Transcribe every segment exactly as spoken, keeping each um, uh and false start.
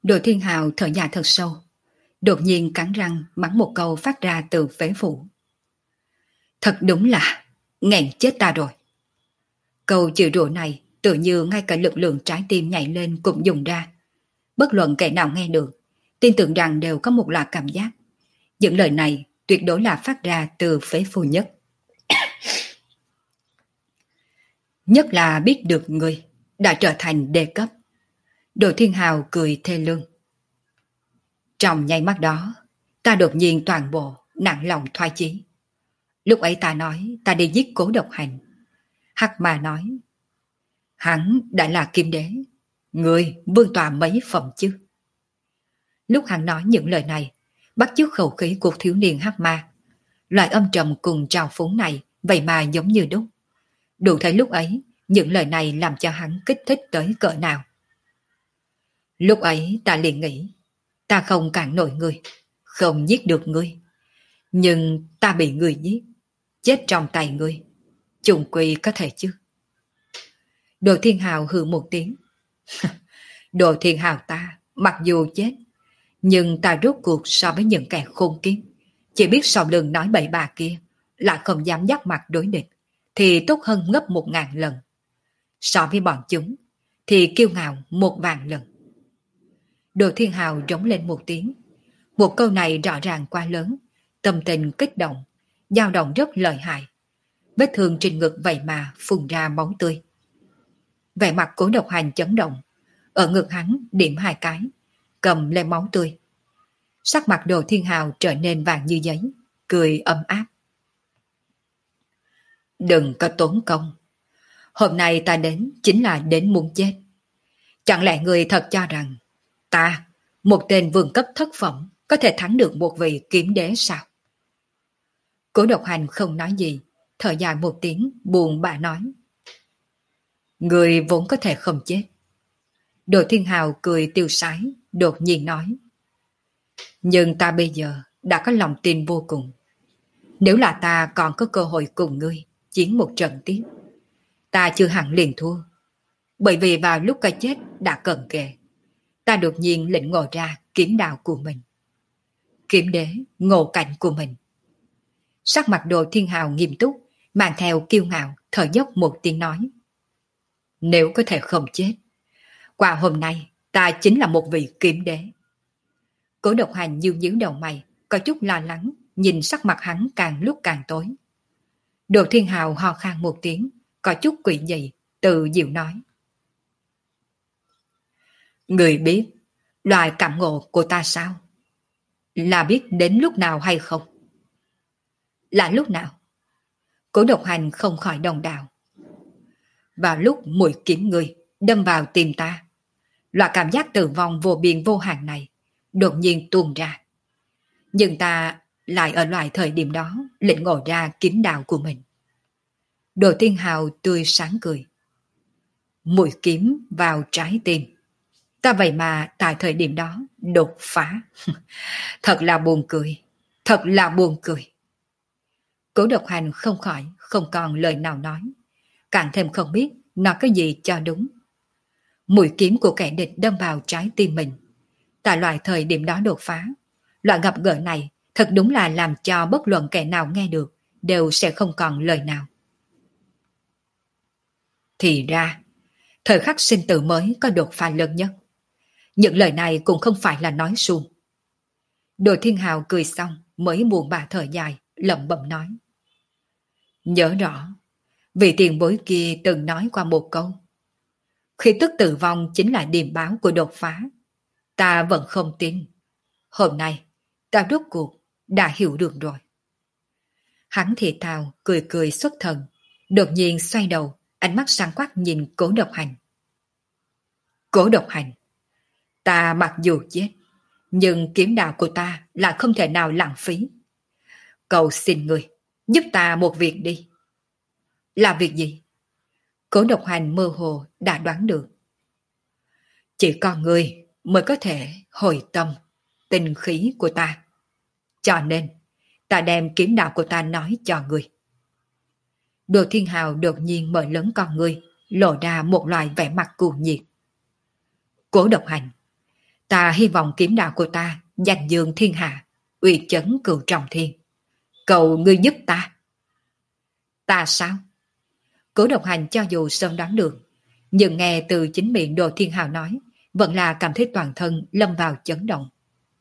Đồ Thiên Hào thở dài thật sâu, đột nhiên cắn răng mắng một câu phát ra từ phế phủ. Thật đúng là nghẹn chết ta rồi. Câu chửi rủa này tự như ngay cả lực lượng trái tim nhảy lên cũng dùng ra. Bất luận kẻ nào nghe được, tin tưởng rằng đều có một loại cảm giác. Những lời này tuyệt đối là phát ra từ phế phủ nhất. Nhất là biết được người đã trở thành đề cấp. Đồ Thiên Hào cười thê lương. Trong nháy mắt đó, ta đột nhiên toàn bộ nặng lòng thoái chí. Lúc ấy ta nói ta đi giết Cố Độc Hành. Hắc mà nói, hắn đã là kim đế, người vương tọa mấy phẩm chứ. Lúc hắn nói những lời này, bắt chước khẩu khí của thiếu niên Hắc ma. Loại âm trầm cùng trào phúng này vậy mà giống như đúc. Đủ thấy lúc ấy, những lời này làm cho hắn kích thích tới cỡ nào. Lúc ấy ta liền nghĩ, ta không cản nổi người, không giết được ngươi. Nhưng ta bị người giết, chết trong tay ngươi, trùng quy có thể chứ. Đồ Thiên Hào hừ một tiếng. Đồ Thiên Hào ta, mặc dù chết, nhưng ta rốt cuộc so với những kẻ khôn kiếp, chỉ biết sau lưng nói bậy bạ kia, lại không dám dắt mặt đối địch, thì tốt hơn gấp một ngàn lần. So với bọn chúng, thì kiêu ngạo một vạn lần. Đồ Thiên Hào rống lên một tiếng. Một câu này rõ ràng quá lớn, tâm tình kích động, dao động rất lợi hại. Vết thương trên ngực vậy mà phun ra máu tươi. Vẻ mặt Cố Độc Hành chấn động, ở ngực hắn điểm hai cái, cầm lên máu tươi. Sắc mặt Đồ Thiên Hào trở nên vàng như giấy, cười ấm áp. Đừng có tốn công. Hôm nay ta đến chính là đến muốn chết. Chẳng lẽ người thật cho rằng ta, một tên vương cấp thất phẩm, có thể thắng được một vị kiếm đế sao? Cố Độc Hành không nói gì, thở dài một tiếng buồn bã nói. Người vốn có thể không chết. Đồ Thiên Hào cười tiêu sái, đột nhiên nói. Nhưng ta bây giờ đã có lòng tin vô cùng. Nếu là ta còn có cơ hội cùng ngươi chiến một trận tiếp, ta chưa hẳn liền thua. Bởi vì vào lúc cái chết đã cận kề, ta đột nhiên lĩnh ngộ ra kiếm đạo của mình. Kiếm đế, ngộ cảnh của mình. Sắc mặt Đồ Thiên Hào nghiêm túc, mang theo kiêu ngạo, thở dốc một tiếng nói. Nếu có thể không chết, qua hôm nay ta chính là một vị kiếm đế. Cố Độc Hành nhíu nhíu đầu mày, có chút lo lắng, nhìn sắc mặt hắn càng lúc càng tối. Đồ Thiên Hào ho khan một tiếng, có chút quỷ dị, tự dịu nói. Người biết loại cảm ngộ của ta sao? Là biết đến lúc nào hay không? Là lúc nào? Cố Độc Hành không khỏi đồng đạo. Vào lúc mũi kiếm người đâm vào tim ta, loại cảm giác tử vong vô biên vô hạn này đột nhiên tuôn ra. Nhưng ta lại ở loại thời điểm đó lĩnh ngộ ra kiếm đạo của mình. Đồ Thiên Hào tươi sáng cười. Mũi kiếm vào trái tim. Ta vậy mà tại thời điểm đó đột phá. Thật là buồn cười. Thật là buồn cười. Cố Độc Hành không khỏi không còn lời nào nói. Càng thêm không biết nói cái gì cho đúng. Mũi kiếm của kẻ địch đâm vào trái tim mình. Tại loại thời điểm đó đột phá. Loại gặp gỡ này thật đúng là làm cho bất luận kẻ nào nghe được đều sẽ không còn lời nào. Thì ra, thời khắc sinh tử mới có đột phá lớn nhất. Những lời này cũng không phải là nói suông. Đồ Thiên Hào cười xong mới buồn bã thở dài, lẩm bẩm nói. Nhớ rõ, vị tiền bối kia từng nói qua một câu. Khi tức tử vong chính là điềm báo của đột phá. Ta vẫn không tin. Hôm nay, ta rốt cuộc đã hiểu được rồi. Hắn thì thào, cười cười xuất thần. Đột nhiên xoay đầu, ánh mắt sáng quắc nhìn Cố Độc Hành. Cố Độc Hành, ta mặc dù chết, nhưng kiếm đạo của ta là không thể nào lãng phí. Cầu xin người, giúp ta một việc đi. Là việc gì? Cố Độc Hành mơ hồ đã đoán được. Chỉ có người mới có thể hồi tâm, tinh khí của ta. Cho nên, ta đem kiếm đạo của ta nói cho người. Đồ Thiên Hào đột nhiên mở lớn con người, lộ ra một loại vẻ mặt cuồng nhiệt. Cố Độc Hành, Ta hy vọng kiếm đạo của ta danh dương thiên hạ, uy chấn cửu trọng thiên. Cầu ngươi giúp ta. Ta sao? Cố Độc Hành cho dù sớm đoán được, nhưng nghe từ chính miệng Đồ Thiên Hào nói, vẫn là cảm thấy toàn thân lâm vào chấn động.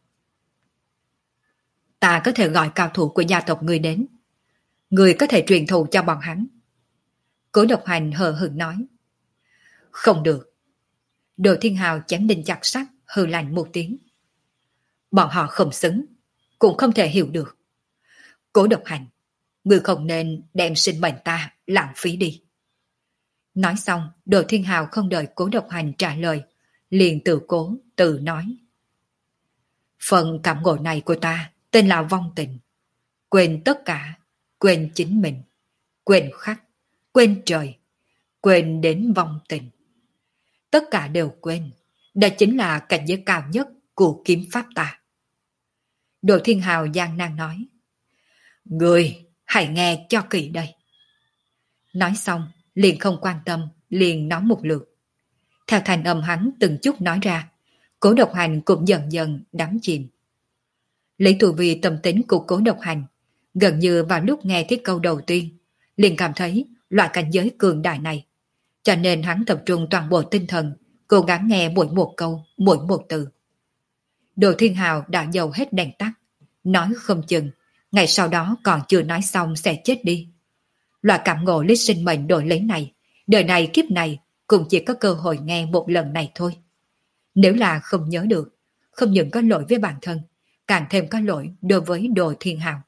Ta có thể gọi cao thủ của gia tộc ngươi đến. Ngươi có thể truyền thụ cho bọn hắn. Cố Độc Hành hờ hững nói. Không được. Đồ Thiên Hào chém đinh chặt sắt, hừ lạnh một tiếng. Bọn họ không xứng, cũng không thể hiểu được. Cố Độc Hành, ngươi không nên đem sinh mệnh ta lãng phí đi. Nói xong, Đồ Thiên Hào không đợi Cố Độc Hành trả lời, liền tự cố, tự nói. Phần cảm ngộ này của ta tên là vong tình. Quên tất cả, quên chính mình, quên khắc, quên trời, quên đến vong tình. Tất cả đều quên, đó chính là cảnh giới cao nhất của kiếm pháp ta. Đồ Thiên Hào gian nan nói. Người, hãy nghe cho kỹ đây. Nói xong, liền không quan tâm, liền nói một lượt. Theo thành âm hắn từng chút nói ra, Cố Độc Hành cũng dần dần đắm chìm. Lấy tù vì tâm tính của Cố Độc Hành, gần như vào lúc nghe thấy câu đầu tiên, liền cảm thấy loại cảnh giới cường đại này. Cho nên hắn tập trung toàn bộ tinh thần, cố gắng nghe mỗi một câu, mỗi một từ. Đồ Thiên Hào đã dầu hết đèn tắt, nói không chừng, ngày sau đó còn chưa nói xong sẽ chết đi. Loại cảm ngộ lấy sinh mệnh đổi lấy này, đời này kiếp này cũng chỉ có cơ hội nghe một lần này thôi. Nếu là không nhớ được, không những có lỗi với bản thân, càng thêm có lỗi đối với Đồ Thiên Hào.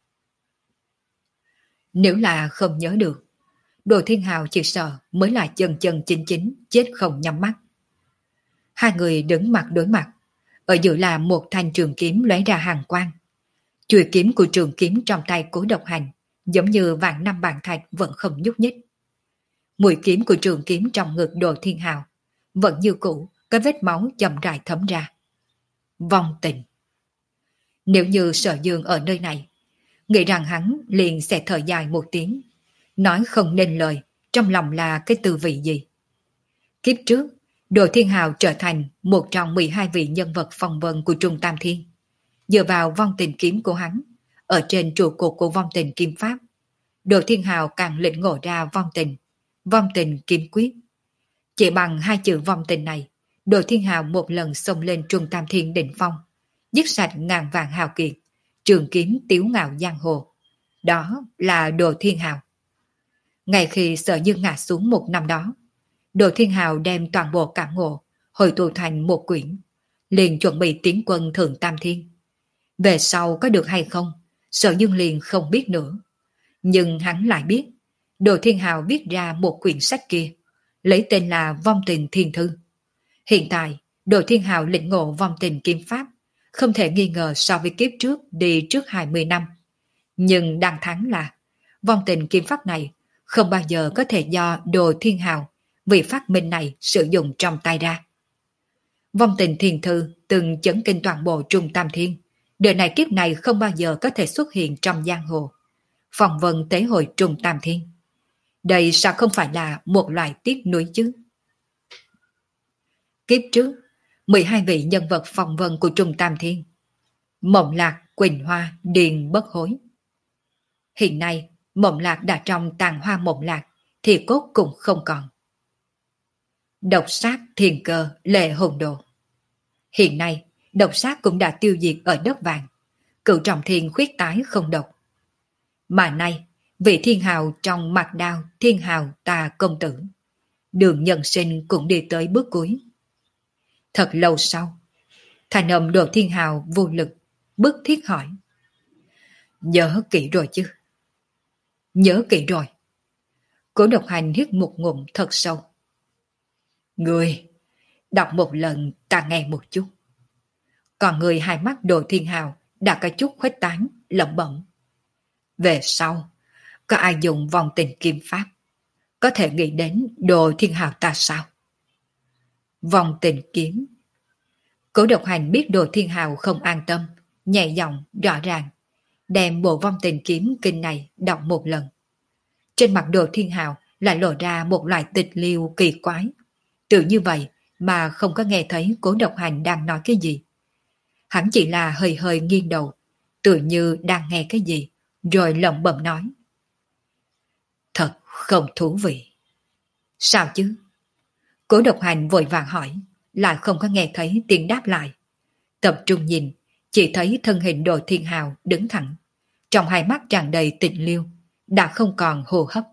Nếu là không nhớ được, Đồ Thiên Hào chỉ sợ mới là chân chân chính chính chết không nhắm mắt. Hai người đứng mặt đối mặt, ở giữa là một thanh trường kiếm lóe ra hàn quang. Chùy kiếm của trường kiếm trong tay Cố Độc Hành giống như vạn năm bàn thạch vẫn không nhúc nhích. Mũi kiếm của trường kiếm trong ngực Đồ Thiên Hào vẫn như cũ, có vết máu chậm rãi thấm ra. Vong tình. Nếu như Sở Dương ở nơi này, nghĩ rằng hắn liền sẽ thở dài một tiếng, nói không nên lời, trong lòng là cái tư vị gì. Kiếp trước, Đồ Thiên Hào trở thành một trong mười hai vị nhân vật phong vân của Trung Tam Thiên. Dựa vào vong tình kiếm của hắn, ở trên trụ cột của vong tình kiếm pháp, Đồ Thiên Hào càng lĩnh ngộ ra vong tình, vong tình kiếm quyết. Chỉ bằng hai chữ vong tình này, Đồ Thiên Hào một lần xông lên Trung Tam Thiên đỉnh phong, giết sạch ngàn vạn hào kiệt, trường kiếm tiếu ngạo giang hồ. Đó là Đồ Thiên Hào. Ngay khi Sở Dương ngã xuống một năm đó, Đồ Thiên Hào đem toàn bộ cảm ngộ hội tụ thành một quyển, liền chuẩn bị tiến quân Thượng Tam Thiên. Về sau có được hay không, Sở Dương liền không biết nữa. Nhưng hắn lại biết, Đồ Thiên Hào viết ra một quyển sách kia, lấy tên là Vong Tình Thiên Thư. Hiện tại, Đồ Thiên Hào lĩnh ngộ vong tình kiếm pháp, không thể nghi ngờ so với kiếp trước đi trước hai mươi năm. Nhưng đáng thắng là, vong tình kiếm pháp này không bao giờ có thể do Đồ Thiên Hào, vị phát minh này sử dụng trong tay ra. Vong tình Thiên Thư từng chấn kinh toàn bộ Trung Tam Thiên, đời này kiếp này không bao giờ có thể xuất hiện trong giang hồ. Phong vân tế hội Trung Tam Thiên. Đây sao không phải là một loại tiếc nuối chứ? Kiếp trước, mười hai vị nhân vật phong vân của Trung Tam Thiên. Mộng Lạc, Quỳnh Hoa, Điền Bất Hối. Hiện nay, Mộng Lạc đã trong tàn hoa Mộng Lạc, thì cốt cũng không còn. Độc sát Thiên Cơ, Lệ Hồn Đồ. Hiện nay, độc sát cũng đã tiêu diệt ở đất vàng. Cửu Trọng Thiên khuyết tái không độc. Mà nay, vị thiên hào trong mặt đao thiên hào tà công tử. Đường nhân sinh cũng đi tới bước cuối. Thật lâu sau, thành âm Đồ Thiên Hào vô lực, bức thiết hỏi. Nhớ kỹ rồi chứ? Nhớ kỹ rồi. Cố Độc Hành hít một ngụm thật sâu. Người, đọc một lần ta nghe một chút. Còn người hai mắt Đồ Thiên Hào đã có chút khuếch tán, lẩm bẩm. Về sau, có ai dùng vòng tình kiếm pháp, có thể nghĩ đến Đồ Thiên Hào ta sao? Vòng tình kiếm. Cố Độc Hành biết Đồ Thiên Hào không an tâm, nhẹ giọng rõ ràng, đem bộ vong tình kiếm kinh này đọc một lần. Trên mặt Đồ Thiên Hào lại lộ ra một loại tịch liêu kỳ quái. Tự như vậy, mà không có nghe thấy Cố Độc Hành đang nói cái gì. Hắn chỉ là hơi hơi nghiêng đầu, tự như đang nghe cái gì, rồi lẩm bẩm nói. Thật không thú vị. Sao chứ? Cố Độc Hành vội vàng hỏi, lại không có nghe thấy tiếng đáp lại. Tập trung nhìn, chỉ thấy thân hình Đồ Thiên Hào đứng thẳng, trong hai mắt tràn đầy tịnh liêu, đã không còn hô hấp.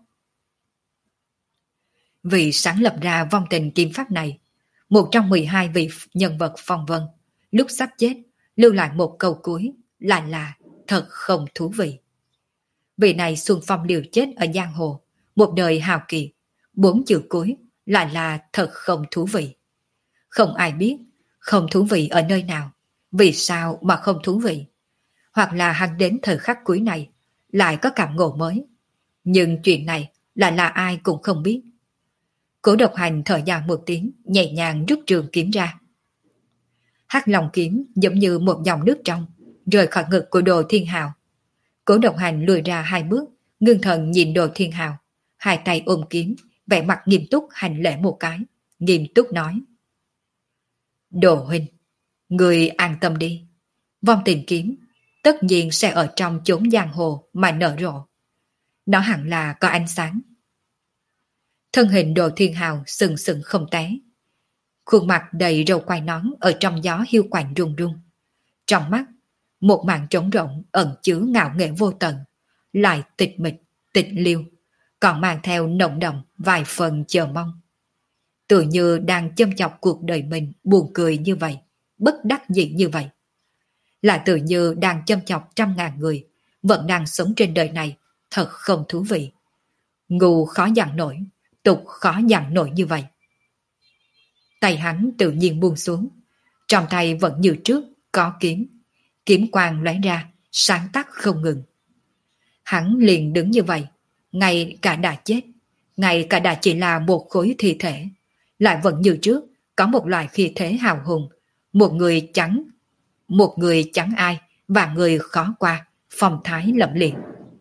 Vì sáng lập ra vong tình kiếm pháp này, một trong mười hai vị nhân vật phong vân, lúc sắp chết, lưu lại một câu cuối, lại là thật không thú vị. Vị này xuân phong liều chết ở giang hồ, một đời hào kiệt, bốn chữ cuối lại là thật không thú vị. Không ai biết không thú vị ở nơi nào, vì sao mà không thú vị. Hoặc là hắn đến thời khắc cuối này lại có cảm ngộ mới, nhưng chuyện này lại là ai cũng không biết. Cố Độc Hành thở dài một tiếng, nhẹ nhàng rút trường kiếm ra. Hắc Long kiếm giống như một dòng nước trong, rời khỏi ngực của Đồ Thiên Hào. Cố Độc Hành lùi ra hai bước, ngưng thần nhìn Đồ Thiên Hào, hai tay ôm kiếm, vẻ mặt nghiêm túc hành lễ một cái, nghiêm túc nói. Đồ huynh, người an tâm đi. Vong tình kiếm tất nhiên sẽ ở trong chốn giang hồ mà nở rộ. Nó hẳn là có ánh sáng. Thân hình Đồ Thiên Hào sừng sừng không té. Khuôn mặt đầy râu quai nón ở trong gió hiu quạnh rung rung. Trong mắt, một màn trống rỗng ẩn chứa ngạo nghệ vô tận, lại tịch mịch, tịch liêu, còn mang theo nồng đậm vài phần chờ mong. Tự như đang châm chọc cuộc đời mình buồn cười như vậy, bất đắc dĩ như vậy. Lại tự như đang châm chọc trăm ngàn người, vẫn đang sống trên đời này, thật không thú vị. Ngu khó dằn nổi, tục khó dằn nổi như vậy. Tay hắn tự nhiên buông xuống, trong tay vẫn như trước, có kiếm. Kiếm quang lóe ra, sáng tắt không ngừng. Hắn liền đứng như vậy, ngay cả đã chết, ngay cả đã chỉ là một khối thi thể, lại vẫn như trước, có một loại khí thế hào hùng, một người trắng, một người trắng ai, và người khó qua, phong thái lẫm liệt.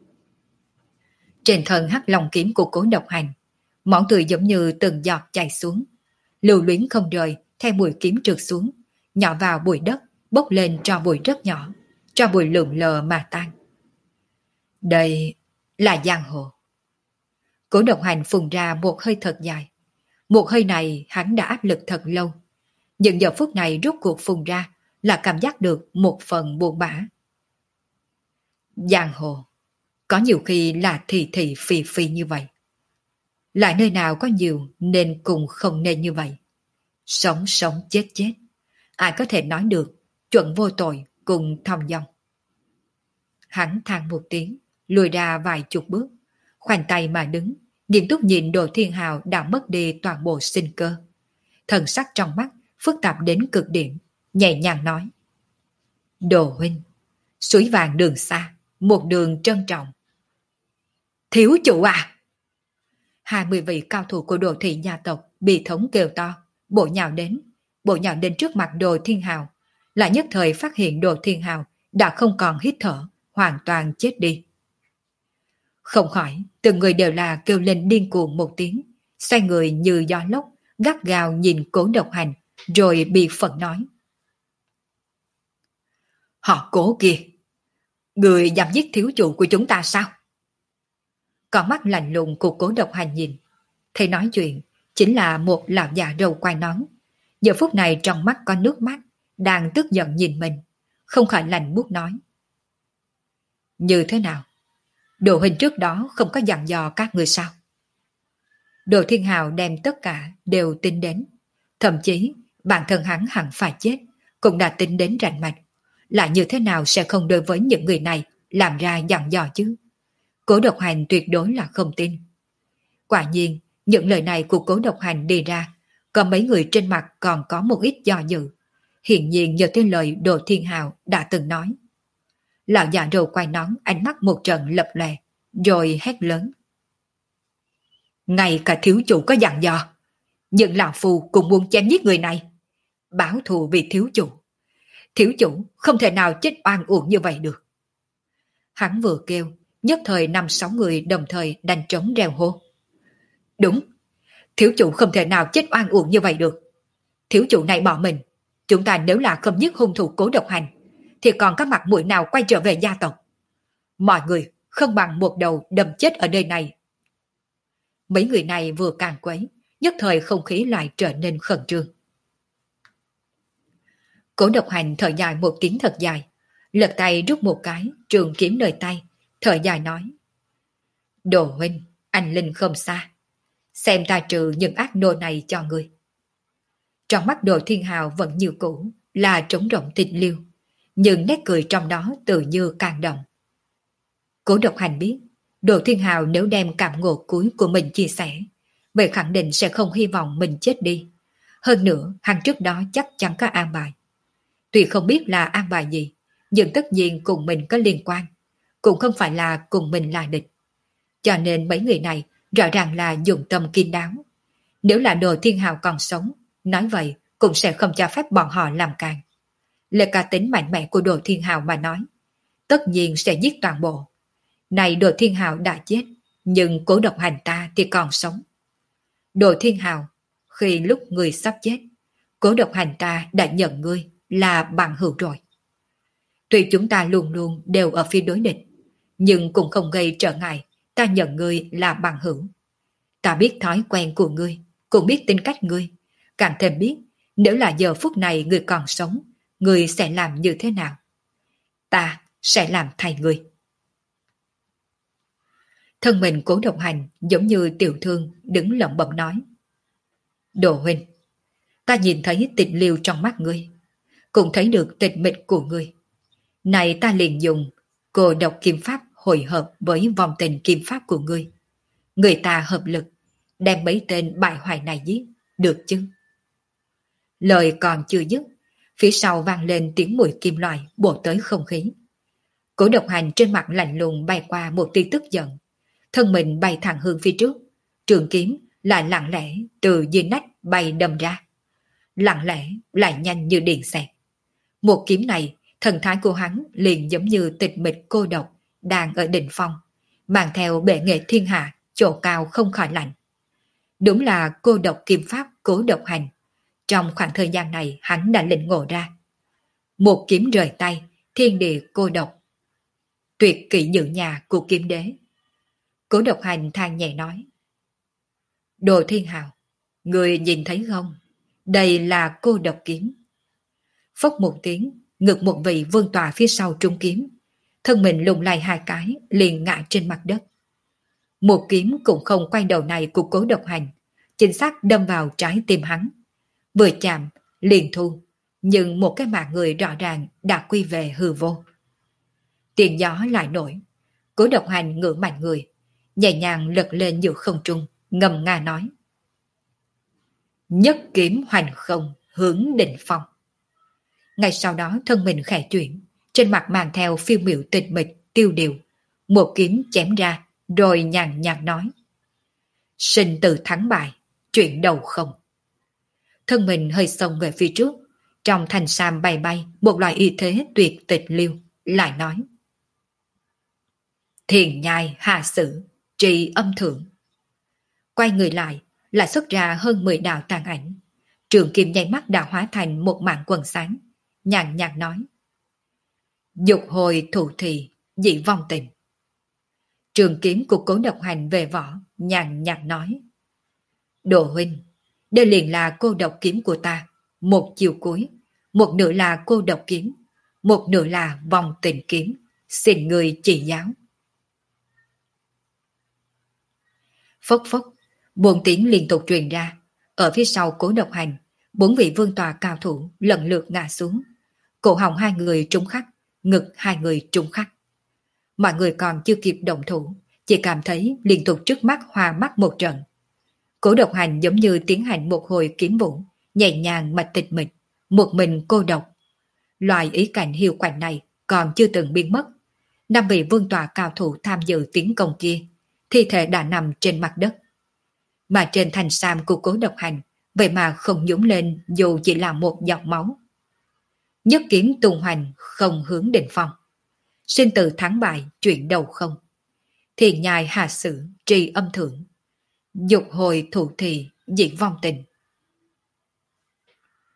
Trên thân hắc long kiếm của Cố Độc Hành, máu tươi giống như từng giọt chảy xuống, lưu luyến không rời, theo mũi kiếm trượt xuống, nhỏ vào bụi đất, bốc lên tro bụi rất nhỏ, tro bụi lượn lờ mà tan. Đây là giang hồ. Cố Độc Hành phun ra một hơi thật dài. Một hơi này hắn đã áp lực thật lâu. Nhưng giờ phút này rốt cuộc phun ra là cảm giác được một phần buồn bã. Giang hồ, có nhiều khi là thị thị phi phi như vậy. Lại nơi nào có nhiều nên cùng không nên như vậy. Sống sống chết chết. Ai có thể nói được chuẩn vô tội cùng thong dong. Hắn than một tiếng, lùi ra vài chục bước, khoanh tay mà đứng, nghiêm túc nhìn Đồ Thiên Hào đã mất đi toàn bộ sinh cơ. Thần sắc trong mắt phức tạp đến cực điểm, nhẹ nhàng nói. Đồ huynh, suối vàng đường xa, một đường trân trọng. Thiếu chủ à! Hai mươi vị cao thủ của Đồ Thị gia tộc bị thống kêu to, bộ nhào đến, bộ nhào đến trước mặt Đồ Thiên Hào, lại nhất thời phát hiện Đồ Thiên Hào đã không còn hít thở, hoàn toàn chết đi. Không khỏi, từng người đều là kêu lên điên cuồng một tiếng, xoay người như gió lốc, gắt gao nhìn Cố Độc Hành, rồi bị phẫn nói. Họ Cố kia, người dám giết thiếu chủ của chúng ta sao? Con mắt lạnh lùng của Cố Độc Hành nhìn, thấy nói chuyện chính là một lão già râu quai nón. Giờ phút này trong mắt có nước mắt, đang tức giận nhìn mình, không khỏi lạnh buốt nói. Như thế nào? Đồ huynh trước đó không có dặn dò các người sao? Đồ Thiên Hào đem tất cả đều tính đến. Thậm chí bản thân hắn hẳn phải chết, cũng đã tính đến rành mạch. Lại như thế nào sẽ không đối với những người này làm ra dặn dò chứ? Cố Độc Hành tuyệt đối là không tin. Quả nhiên, những lời này của Cố Độc Hành đi ra, có mấy người trên mặt còn có một ít do dự. Hiển nhiên nhờ tới lời Đồ Thiên Hào đã từng nói. Lão già râu quay nón ánh mắt một trận lập lòe, rồi hét lớn. Ngay cả thiếu chủ có dặn dò, nhưng lão phù cũng muốn chém giết người này. Báo thù vì thiếu chủ. Thiếu chủ không thể nào chết oan uổng như vậy được. Hắn vừa kêu, nhất thời năm sáu người đồng thời đánh trống reo hô. Đúng, thiếu chủ không thể nào chết oan uổng như vậy được. Thiếu chủ này bỏ mình, chúng ta nếu là không giết hung thủ Cố Độc Hành, thì còn có mặt mũi nào quay trở về gia tộc? Mọi người không bằng một đầu đâm chết ở nơi này. Mấy người này vừa càng quấy, nhất thời không khí lại trở nên khẩn trương. Cố Độc Hành thở dài một tiếng thật dài, lật tay rút một cái trường kiếm nơi tay, thở dài nói: Đồ huynh, anh Linh không xa, xem ta trừ những ác nô này cho người. Trong mắt Đồ Thiên Hào vẫn như cũ, là trống rỗng tịch liêu, nhưng nét cười trong đó tự như càng động. Cố Độc Hành biết, Đồ Thiên Hào nếu đem cảm ngộ cuối của mình chia sẻ, vậy khẳng định sẽ không hy vọng mình chết đi. Hơn nữa, hắn trước đó chắc chắn có an bài. Tuy không biết là an bài gì, nhưng tất nhiên cùng mình có liên quan, cũng không phải là cùng mình là địch. Cho nên mấy người này rõ ràng là dùng tâm kín đáo. Nếu là Đồ Thiên Hào còn sống, nói vậy cũng sẽ không cho phép bọn họ làm càng. Lời cá tính mạnh mẽ của Đồ Thiên Hào mà nói, tất nhiên sẽ giết toàn bộ. Này Đồ Thiên Hào đã chết, nhưng Cố Độc Hành ta thì còn sống. Đồ Thiên Hào, khi lúc người sắp chết, Cố Độc Hành ta đã nhận ngươi là bằng hữu rồi. Tuy chúng ta luôn luôn đều ở phía đối địch, nhưng cũng không gây trở ngại ta nhận ngươi là bằng hữu. Ta biết thói quen của ngươi, cũng biết tính cách ngươi, càng thêm biết nếu là giờ phút này ngươi còn sống, ngươi sẽ làm như thế nào. Ta sẽ làm thay ngươi. Thân mình Cố Độc Hành giống như tiểu thương đứng lẩm bẩm nói: Đồ huynh, ta nhìn thấy tịch liêu trong mắt ngươi, cũng thấy được tịch mịch của ngươi. Này ta liền dùng cô độc kim pháp hội hợp với vòng tình kim pháp của ngươi. Người ta hợp lực, đem mấy tên bại hoại này giết, được chứ? Lời còn chưa dứt, phía sau vang lên tiếng mùi kim loại bổ tới không khí. Cố Độc Hành trên mặt lạnh lùng bay qua một tia tức giận, thân mình bay thẳng hướng phía trước, trường kiếm lại lặng lẽ từ dưới nách bay đâm ra. Lặng lẽ lại nhanh như điện xẹt. Một kiếm này, thần thái của hắn liền giống như tịch mịch cô độc đang ở đỉnh phong, mang theo bệ nghệ thiên hạ, chỗ cao không khỏi lạnh. Đúng là cô độc kim pháp Cố Độc Hành. Trong khoảng thời gian này hắn đã lĩnh ngộ ra. Một kiếm rời tay, thiên địa cô độc. Tuyệt kỹ dự nhà của kiếm đế. Cố Độc Hành than nhẹ nói: Đồ Thiên Hào, người nhìn thấy không? Đây là cô độc kiếm. Phốc một tiếng, ngực một vị vương tọa phía sau trung kiếm, thân mình lùng lay hai cái, liền ngã trên mặt đất. Một kiếm cũng không quay đầu này của Cố Độc Hành, chính xác đâm vào trái tim hắn. Vừa chạm, liền thu, nhưng một cái mạng người rõ ràng đã quy về hư vô. Tiếng gió lại nổi, Cố Độc Hành ngửa mạnh người, nhẹ nhàng lật lên giữa không trung, ngầm nga nói: Nhất kiếm hoành không, hướng đỉnh phong. Ngay sau đó thân mình khẽ chuyển, trên mặt mang theo phiêu miệu tịch mịch, tiêu điều. Một kiếm chém ra, rồi nhàn nhạt nói: Sinh tử thắng bại, chuyện đầu không. Thân mình hơi xông về phía trước, trong thành sam bay bay một loại y thế tuyệt tịch liêu, lại nói: Thiền nhai hạ sử, trì âm thượng. Quay người lại, lại xuất ra hơn mười đạo tàn ảnh. Trường kiếm nháy mắt đã hóa thành một mảng quần sáng, nhàn nhạt nói: Dục hồi thủ thị, dị vong tình. Trường kiếm của Cố Độc Hành về vỏ, nhàn nhạt nói: Đồ huynh, đây liền là cô độc kiếm của ta, một chiều cuối, một nửa là cô độc kiếm, một nửa là vòng tình kiếm, xin người chỉ giáo. Phốc phốc, buồn tiếng liên tục truyền ra, ở phía sau Cố Độc Hành, bốn vị vương tòa cao thủ lần lượt ngã xuống, cổ họng hai người trúng khắc, ngực hai người trúng khắc. Mọi người còn chưa kịp động thủ, chỉ cảm thấy liên tục trước mắt hoa mắt một trận. Cố Độc Hành giống như tiến hành một hồi kiếm vũ, nhẹ nhàng mà tịch mịch, một mình cô độc. Loại ý cảnh hiu quạnh này còn chưa từng biến mất. Năm vị vương tòa cao thủ tham dự tiến công kia, thi thể đã nằm trên mặt đất. Mà trên thành sam của Cố Độc Hành, vậy mà không nhúng lên dù chỉ là một giọt máu. Nhất kiếm tung hoành không hướng đỉnh phong. Sinh tử thắng bại chuyện đầu không. Thiền nhai hạ sử trì âm thượng. Dục hồi thủ thị dị vong tình.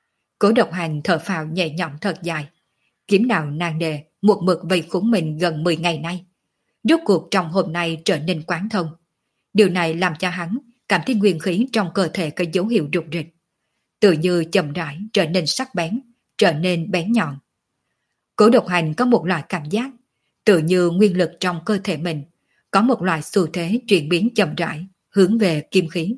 Cố Độc Hành thở phào nhẹ nhõm thật dài. Kiếm đạo nan đề một mực vây khốn mình gần mười ngày nay. Rốt cuộc trong hôm nay trở nên quán thông. Điều này làm cho hắn cảm thấy nguyên khí trong cơ thể có dấu hiệu rục rịch. Tự như chậm rãi trở nên sắc bén, trở nên bén nhọn. Cố Độc Hành có một loại cảm giác, tự như nguyên lực trong cơ thể mình, có một loại xu thế chuyển biến chậm rãi, hướng về kim khí.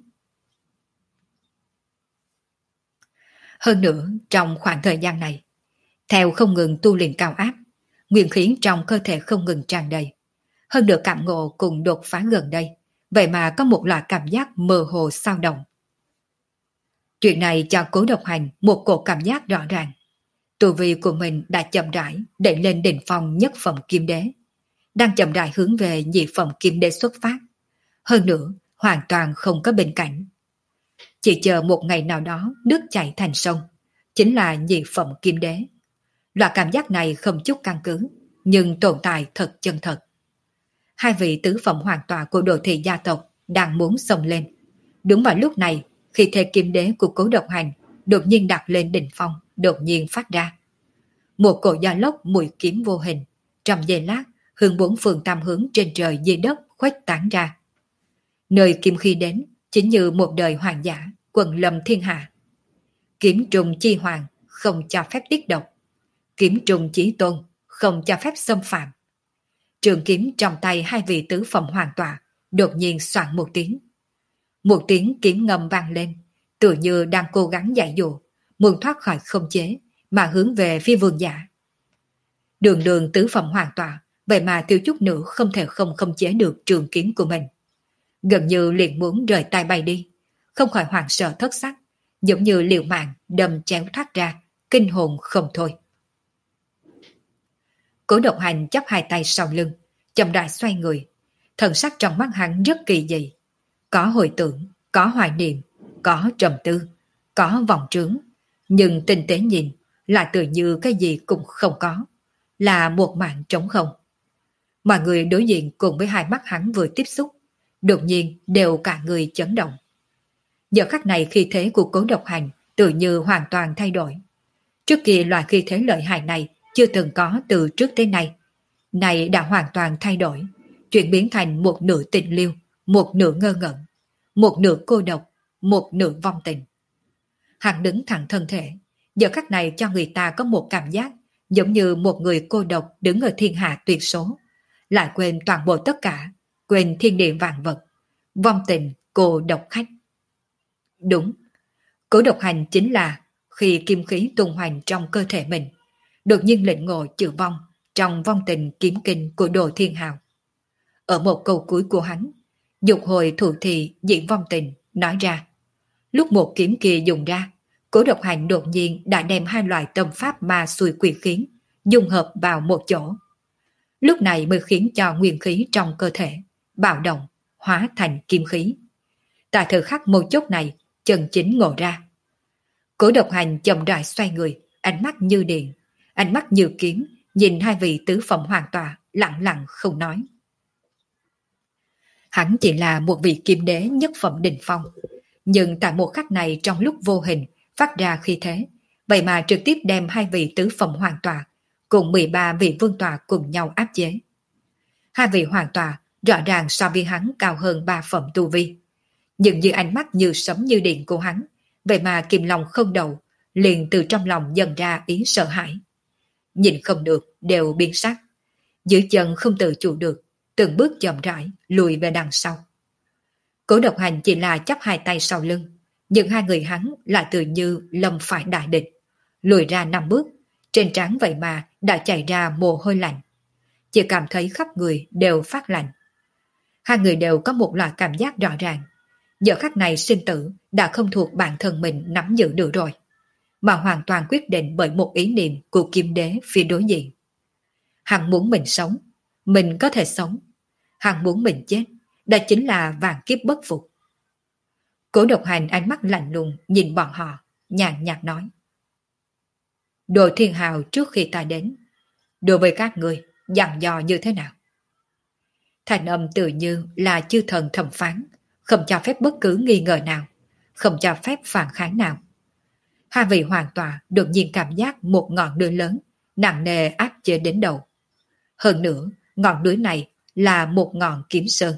Hơn nữa, trong khoảng thời gian này, theo không ngừng tu luyện cao áp, nguyên khí trong cơ thể không ngừng tràn đầy. Hơn được cảm ngộ cùng đột phá gần đây, vậy mà có một loại cảm giác mơ hồ sao động. Chuyện này cho Cố Độc Hành một cổ cảm giác rõ ràng. Tu vi của mình đã chậm rãi đẩy lên đỉnh phong nhất phẩm kim đế, đang chậm rãi hướng về nhị phẩm kim đế xuất phát. Hơn nữa, hoàn toàn không có bên cạnh. Chỉ chờ một ngày nào đó nước chảy thành sông, chính là nhị phẩm kim đế. Loại cảm giác này không chút căn cứ, nhưng tồn tại thật chân thật. Hai vị tứ phẩm hoàng tọa của Đồ Thị gia tộc đang muốn xông lên. Đúng vào lúc này, khi thế kim đế của Cố Độc Hành đột nhiên đặt lên đỉnh phong, đột nhiên phát ra. Một cổ gió lốc mùi kiếm vô hình, trong giây lát, hướng bốn phương tam hướng trên trời dưới đất khuếch tán ra. Nơi kim khi đến, chính như một đời hoàng giả, quần lâm thiên hạ. Kiếm trùng chi hoàng, không cho phép tiết độc. Kiếm trùng chí tôn, không cho phép xâm phạm. Trường kiếm trong tay hai vị tứ phẩm hoàng tọa đột nhiên soạn một tiếng. Một tiếng kiếm ngầm vang lên, tự như đang cố gắng giải dụ, muốn thoát khỏi không chế, mà hướng về phía vương giả. Đường đường tứ phẩm hoàng tọa, vậy mà thiếu chút nữa không thể không khống chế được trường kiếm của mình. Gần như liền muốn rời tay bay đi, không khỏi hoảng sợ thất sắc, giống như liều mạng đâm chéo thoát ra, kinh hồn không thôi. Cố Độc Hành chắp hai tay sau lưng, chậm rãi xoay người, thần sắc trong mắt hắn rất kỳ dị. Có hồi tưởng, có hoài niệm, có trầm tư, có vòng trướng, nhưng tinh tế nhìn lại tự như cái gì cũng không có, là một mảng trống không. Mọi người đối diện cùng với hai mắt hắn vừa tiếp xúc, đột nhiên đều cả người chấn động. Giờ khắc này khí thế của Cố Độc Hành tự như hoàn toàn thay đổi. Trước kia loại khí thế lợi hại này chưa từng có từ trước tới nay, này đã hoàn toàn thay đổi, chuyển biến thành một nửa tình liêu, một nửa ngơ ngẩn, một nửa cô độc, một nửa vong tình. Hắn đứng thẳng thân thể, giờ khắc này cho người ta có một cảm giác giống như một người cô độc đứng ở thiên hạ tuyệt số, lại quên toàn bộ tất cả, quên thiên địa vạn vật, vong tình cô độc khách. Đúng, Cố Độc Hành chính là khi kim khí tung hoành trong cơ thể mình, đột nhiên lĩnh ngộ chữ vong trong vong tình kiếm kinh của Đồ Thiên Hào. Ở một câu cuối của hắn, dục hồi thủ thị diễn vong tình, nói ra. Lúc một kiếm kia dùng ra, Cố Độc Hành đột nhiên đã đem hai loại tâm pháp ma xui quỷ khiến dung hợp vào một chỗ. Lúc này mới khiến cho nguyên khí trong cơ thể bạo động, hóa thành kim khí. Tại thời khắc một chốc này, chân chính ngộ ra. Cố Độc Hành chậm rãi xoay người, ánh mắt như điện, ánh mắt như kiếm, nhìn hai vị tứ phẩm hoàng tọa, lặng lặng không nói. Hắn chỉ là một vị kim đế nhất phẩm đỉnh phong, nhưng tại một khắc này trong lúc vô hình phát ra khí thế, vậy mà trực tiếp đem hai vị tứ phẩm hoàng tọa cùng mười ba vị vương tọa cùng nhau áp chế. Hai vị hoàng tọa rõ ràng so với hắn cao hơn ba phẩm tu vi, nhưng như ánh mắt như sấm như điện của hắn, vậy mà kìm lòng không đậu, liền từ trong lòng dần ra ý sợ hãi. Nhìn không được, đều biến sắc. Dưới chân không tự chủ được, từng bước chậm rãi, lùi về đằng sau. Cố Độc Hành chỉ là chắp hai tay sau lưng, nhưng hai người hắn lại tự như lâm phải đại địch. Lùi ra năm bước, trên trán vậy mà đã chảy ra mồ hôi lạnh. Chỉ cảm thấy khắp người đều phát lạnh. Hai người đều có một loại cảm giác rõ ràng. Giờ khắc này sinh tử đã không thuộc bản thân mình nắm giữ được rồi, mà hoàn toàn quyết định bởi một ý niệm của kim đế phía đối diện. Hắn muốn mình sống, mình có thể sống. Hắn muốn mình chết, đó chính là vạn kiếp bất phục. Cố Độc Hành ánh mắt lạnh lùng nhìn bọn họ, nhàn nhạt nói. Đồ Thiên Hào trước khi ta đến, đối với các người dặn dò như thế nào? Thành âm tự như là chư thần thẩm phán, không cho phép bất cứ nghi ngờ nào, không cho phép phản kháng nào. hai vị hoàng tọa đột nhiên cảm giác một ngọn núi lớn nặng nề áp chế đến đầu. Hơn nữa, ngọn núi này là một ngọn kiếm sơn.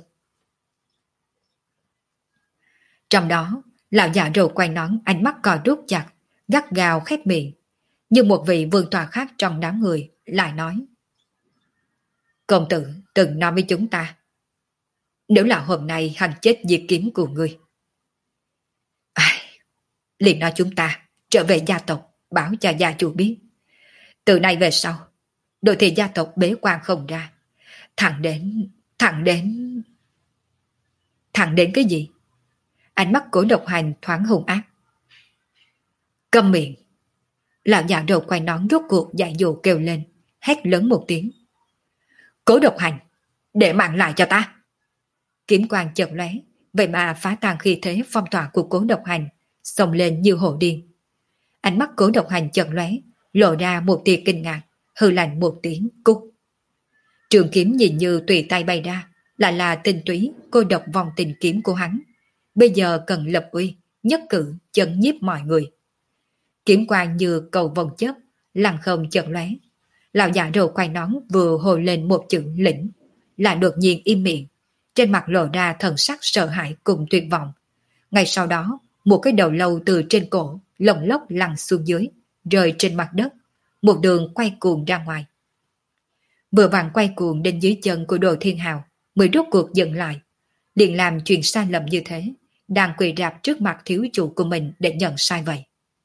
Trong đó, lão già râu quay nón ánh mắt cò rút chặt, gắt gao khép miệng. Nhưng một vị vương tọa khác trong đám người lại nói: Công tử từng nói với chúng ta, nếu là hôm nay hắn chết diệt kiếm của ngươi. Ai, liền nói chúng ta trở về gia tộc báo cho gia chủ biết. Từ nay về sau, đội thị gia tộc bế quan không ra. Thẳng đến, thẳng đến... Thẳng đến cái gì? Ánh mắt của độc hành thoáng hung ác. Câm miệng. Lão già đầu quay nón rốt cuộc dại dụ kêu lên, hét lớn một tiếng. Cố độc hành, để mạng lại cho ta. Kiếm quang chợt lóe, vậy mà phá tan khí thế phong tỏa của cố độc hành, xông lên như hổ điên. Ánh mắt cố độc hành chợt lóe, lộ ra một tia kinh ngạc, hừ lạnh một tiếng cút. Trường kiếm nhìn như tùy tay bay ra, lại là tinh túy cô độc vòng tình kiếm của hắn. Bây giờ cần lập uy, nhất cử chấn nhiếp mọi người. Kiếm quang như cầu vòng chớp, lăng không chợt lóe. Lão già râu quay nón vừa hồi lên một chữ lĩnh, lại đột nhiên im miệng, trên mặt lộ ra thần sắc sợ hãi cùng tuyệt vọng. Ngay sau đó, một cái đầu lâu từ trên cổ lồng lốc lăn xuống dưới, rơi trên mặt đất, một đường quay cuồng ra ngoài. Vừa vặn quay cuồng đến dưới chân của Đồ Thiên Hào, mới rốt cuộc dừng lại, liền làm chuyện sai lầm như thế, đang quỳ rạp trước mặt thiếu chủ của mình để nhận sai vậy.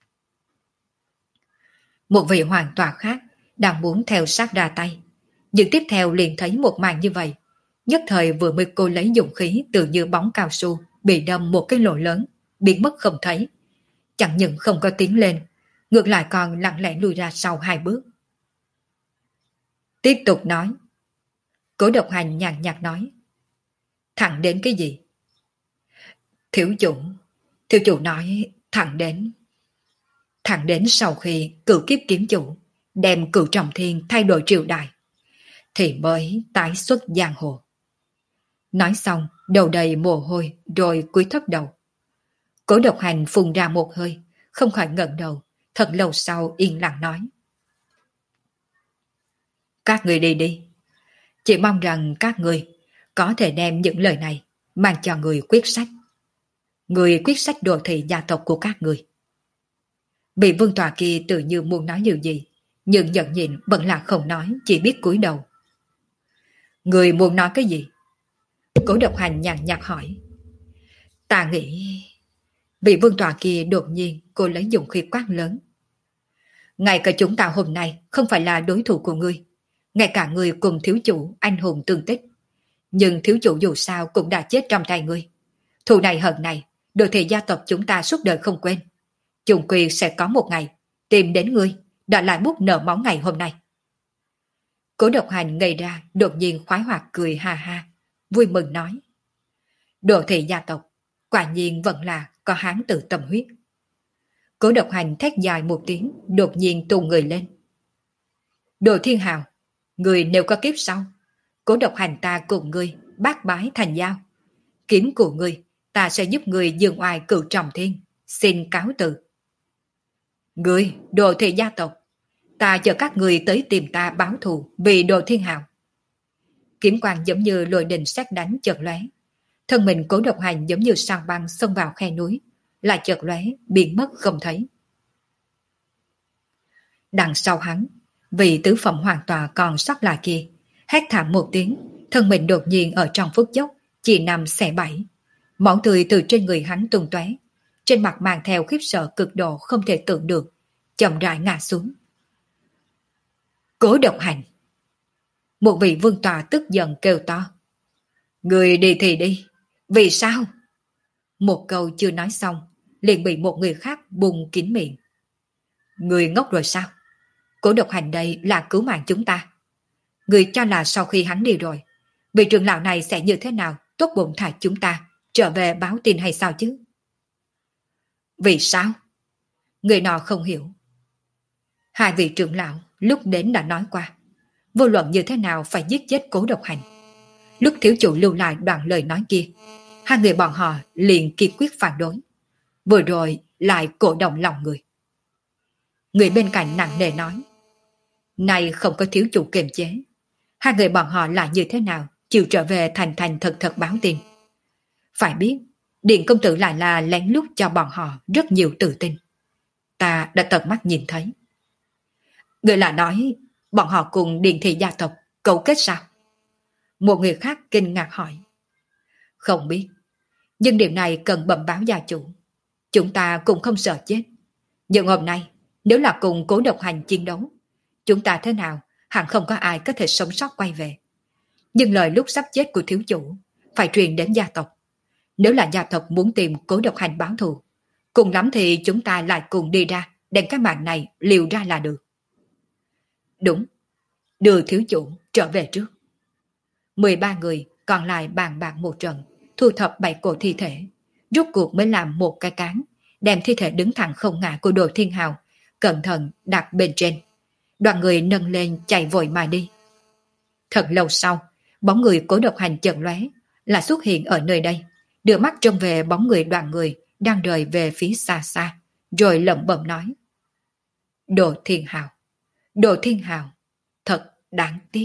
Một vị hoàng tọa khác đang muốn theo sát ra tay, nhưng tiếp theo liền thấy một màn như vậy, nhất thời vừa mới cô lấy dụng khí tự như bóng cao su bị đâm một cái lỗ lớn, biến mất không thấy. Chẳng những không có tiến lên, ngược lại còn lặng lẽ lùi ra sau hai bước. Tiếp tục nói. Cố độc hành nhàn nhạt nói. Thẳng đến cái gì? Thiếu chủ, thiếu chủ nói thẳng đến. Thẳng đến sau khi cửu kiếp kiếm chủ đem Cửu Trọng Thiên thay đổi triều đại, thì mới tái xuất giang hồ. Nói xong, đầu đầy mồ hôi rồi cúi thấp đầu. Cố độc hành phun ra một hơi, không khỏi ngẩng đầu, thật lâu sau yên lặng nói. Các người đi đi. Chỉ mong rằng các người có thể đem những lời này mang cho người quyết sách. Người quyết sách đồ thị gia tộc của các người. Bị vương tòa kia tự như muốn nói điều gì, nhưng giận nhịn vẫn là không nói, chỉ biết cúi đầu. Người muốn nói cái gì? Cố độc hành nhàn nhạt hỏi. Ta nghĩ... Vị vương tòa kia đột nhiên cô lấy dụng khí quát lớn. Ngay cả chúng ta hôm nay không phải là đối thủ của ngươi. Ngay cả ngươi cùng thiếu chủ anh hùng tương tích. Nhưng thiếu chủ dù sao cũng đã chết trong tay ngươi. Thù này hận này, đồ thị gia tộc chúng ta suốt đời không quên. Chung quy sẽ có một ngày tìm đến ngươi, đòi lại bút nợ máu ngày hôm nay. Cố độc hành ngây ra, đột nhiên khoái hoạt cười ha ha, vui mừng nói. Đồ thị gia tộc, quả nhiên vẫn là có hán tử tâm huyết. Cố độc hành thét dài một tiếng, đột nhiên tung người lên. Đồ Thiên Hào, người nếu có kiếp sau, cố độc hành ta cùng ngươi bác bái thành giao. Kiếm của ngươi, ta sẽ giúp ngươi dương oai Cửu Trọng Thiên, xin cáo từ. Ngươi, Đồ thị gia tộc, ta chờ các người tới tìm ta báo thù vì Đồ Thiên Hào. Kiếm quang giống như lôi đình sét đánh chợt lóe, thân mình cố độc hành giống như sao băng xông vào khe núi, lại chợt lóe biến mất không thấy. Đằng sau hắn, vị tứ phẩm hoàng tòa còn sót lại kia, hét thảm một tiếng, thân mình đột nhiên ở trong phút chốc chỉ nằm xẻ bảy, máu tươi từ trên người hắn tung tóe, trên mặt mang theo khiếp sợ cực độ không thể tưởng được, chậm rãi ngã xuống. Cố độc hành! Một vị vương tòa tức giận kêu to. Người đi thì đi, vì sao? Một câu chưa nói xong, liền bị một người khác bùng kín miệng. Người ngốc rồi sao? Cố độc hành đây là cứu mạng chúng ta. Người cho là sau khi hắn đi rồi, vị trưởng lão này sẽ như thế nào tốt bụng thả chúng ta trở về báo tin hay sao chứ? Vì sao? Người nọ không hiểu. Hai vị trưởng lão lúc đến đã nói qua, vô luận như thế nào phải giết chết cố độc hành. Lúc thiếu chủ lưu lại đoạn lời nói kia, hai người bọn họ liền kiên quyết phản đối. Vừa rồi lại cổ động lòng người. Người bên cạnh nặng nề nói. Này không có thiếu chủ kiềm chế. Hai người bọn họ là như thế nào chịu trở về thành thành thật thật báo tin. Phải biết, Điện công tử lại là lén lút cho bọn họ rất nhiều tự tin. Ta đã tận mắt nhìn thấy. Người là nói bọn họ cùng Điện thị gia tộc cấu kết sao? Một người khác kinh ngạc hỏi. Không biết, nhưng điều này cần bẩm báo gia chủ. Chúng ta cũng không sợ chết. Nhưng hôm nay, nếu là cùng Cố Độc Hành chiến đấu, chúng ta thế nào hẳn không có ai có thể sống sót quay về. Nhưng lời lúc sắp chết của thiếu chủ phải truyền đến gia tộc. Nếu là gia tộc muốn tìm Cố Độc Hành báo thù, cùng lắm thì chúng ta lại cùng đi ra đem cái mạng này liều ra là được. Đúng, đưa thiếu chủ trở về trước. mười ba người còn lại bàn bạc một trận, thu thập bảy cổ thi thể, rút cuộc mới làm một cái cán, đem thi thể đứng thẳng không ngã của Đồ Thiên Hào cẩn thận đặt bên trên. Đoàn người nâng lên chạy vội mà đi. Thật lâu sau, bóng người Cố Độc Hành chợt lóe là xuất hiện ở nơi đây, đưa mắt trông về bóng người đoàn người đang rời về phía xa xa, rồi lẩm bẩm nói. Đồ Thiên Hào, Đồ Thiên Hào, thật đáng tiếc.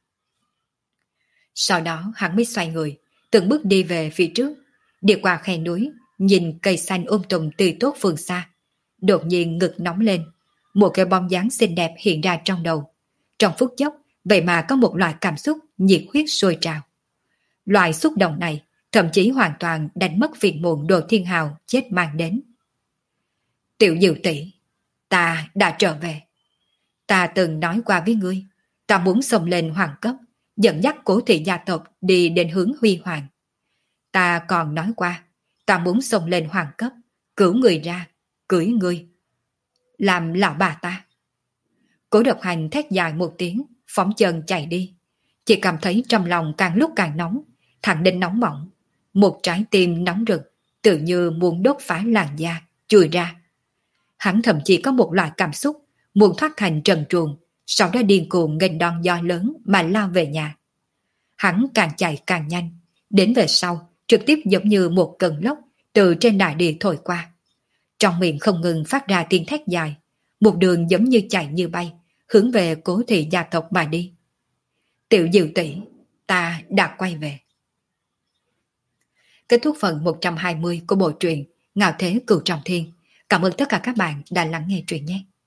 Sau đó hắn mới xoay người, từng bước đi về phía trước, đi qua khe núi, nhìn cây xanh um tùm tươi tốt phương xa. Đột nhiên ngực nóng lên, một cái bóng dáng xinh đẹp hiện ra trong đầu. Trong phút chốc, vậy mà có một loại cảm xúc nhiệt huyết sôi trào. Loại xúc động này thậm chí hoàn toàn đánh mất phiền muộn Đồ Thiên Hào chết mang đến. Tiểu Diệu tỷ, ta đã trở về. Ta từng nói qua với ngươi, ta muốn xông lên hoàng cấp, dẫn dắt Cố thị gia tộc đi đến hướng huy hoàng. Ta còn nói qua, ta muốn xông lên hoàng cấp, cứu người ra, cưới ngươi, làm lão bà ta. Cố Độc Hành thét dài một tiếng, phóng chân chạy đi. Chỉ cảm thấy trong lòng càng lúc càng nóng, thẳng đến nóng bỏng. Một trái tim nóng rực, tự như muốn đốt phá làn da, chui ra. Hắn thậm chí có một loại cảm xúc, muốn thoát thành trần truồng, sau đó điên cuồng nghênh đòn gió lớn mà lao về nhà. Hắn càng chạy càng nhanh, đến về sau, trực tiếp giống như một cơn lốc từ trên đại địa thổi qua. Trong miệng không ngừng phát ra tiếng thét dài, một đường giống như chạy như bay, hướng về Cố thị gia tộc mà đi. Tiểu Diệu tỷ, ta đã quay về. Kết thúc phần một trăm hai mươi của bộ truyện Ngạo Thế Cửu Trọng Thiên. Cảm ơn tất cả các bạn đã lắng nghe truyện nhé.